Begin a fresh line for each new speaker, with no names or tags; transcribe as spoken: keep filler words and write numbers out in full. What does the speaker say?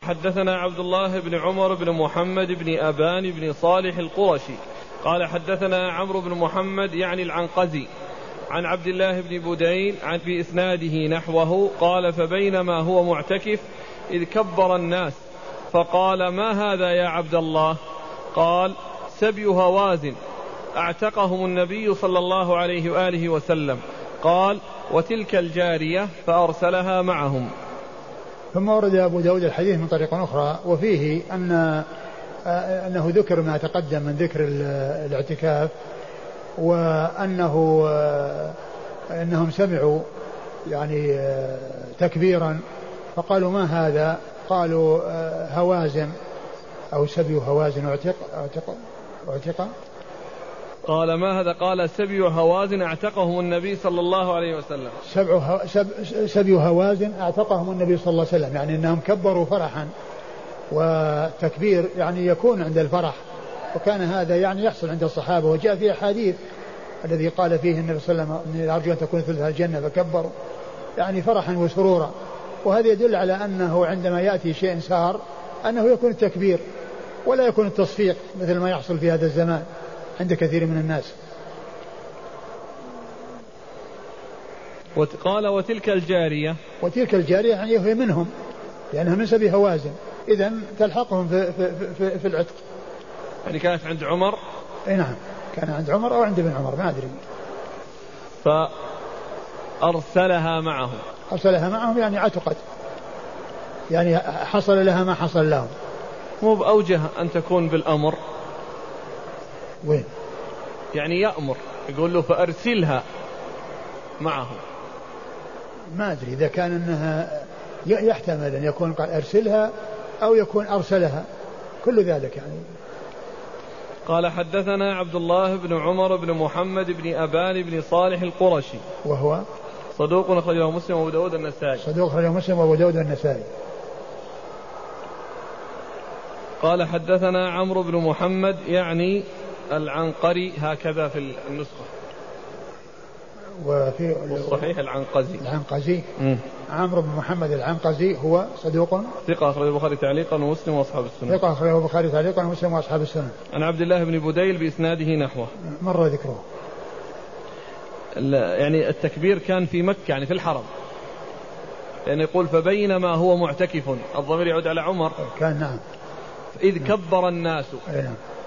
حدثنا عبد الله بن عمر بن محمد بن أبان بن صالح القرشي قال حدثنا عمرو بن محمد يعني العنقزي عن عبد الله بن بدين عن في إسناده نحوه قال فبينما هو معتكف إذ كبر الناس فقال ما هذا يا عبد الله؟ قال سبي هوازن اعتقهم النبي صلى الله عليه وآله وسلم. قال وتلك الجارية فأرسلها معهم.
ثم ورد أبو داود الحديث من طريق أخرى وفيه أن أنه ذكر ما تقدم من ذكر الاعتكاف وأنه أنهم سمعوا يعني تكبيرا فقالوا ما هذا؟ قالوا هوازن أو سبي هوازن اعتق اعتق اعتق
قال ما هذا؟ قال سبي هوازن اعتقهم النبي صلى الله عليه وسلم.
سبع سب سبي هوازن اعتقهم النبي صلى الله عليه وسلم، يعني انهم كبروا فرحا، والتكبير يعني يكون عند الفرح، وكان هذا يعني يحصل عند الصحابه، وجاء في احاديث الذي قال فيه النبي صلى الله عليه وسلم ارجو ان تكون ثلث الجنه فكبروا، يعني فرحا وسرورا. وهذا يدل على انه عندما ياتي شيء سار انه يكون التكبير ولا يكون التصفيق مثل ما يحصل في هذا الزمان عند كثير من الناس.
قال وتلك الجارية
وتلك الجارية يعني هي منهم لأنها من سبي هوازن، إذن تلحقهم في, في, في, في العتق.
يعني كانت عند عمر؟
اي نعم كان عند عمر أو عند ابن عمر ما أدري.
فأرسلها معهم.
أرسلها معهم يعني عتقت، يعني حصل لها ما حصل لهم.
مو بأوجه أن تكون بالأمر؟
وين؟
يعني يأمر يقول له فأرسلها معهم.
ما أدري إذا كان أنها يحتمل أن يكون قال أرسلها أو يكون أرسلها، كل ذلك يعني.
قال حدثنا عبد الله بن عمر بن محمد بن أبان بن صالح القرشي
وهو
صدوق أخرجه مسلم وأبو داود النسائي.
صدوق أخرجه مسلم وأبو داود النسائي.
قال حدثنا عمرو بن محمد يعني العنقري هكذا في النسخة،
وفي
الصحيح العنقزي.
العنقزي عمرو بن محمد العنقزي هو صدوق
ثقة أخرجه البخاري تعليقا ومسلم وأصحاب السنة.
ثقة أخرجه البخاري تعليقا ومسلم وأصحاب السنة.
عن عبد الله بن بديل بإسناده نحوه
مر ذكره.
يعني التكبير كان في مكة يعني في الحرم، يعني يقول فبينما هو معتكف، الضمير يعود على عمر.
كان نعم.
إذ كبر الناس.
نعم.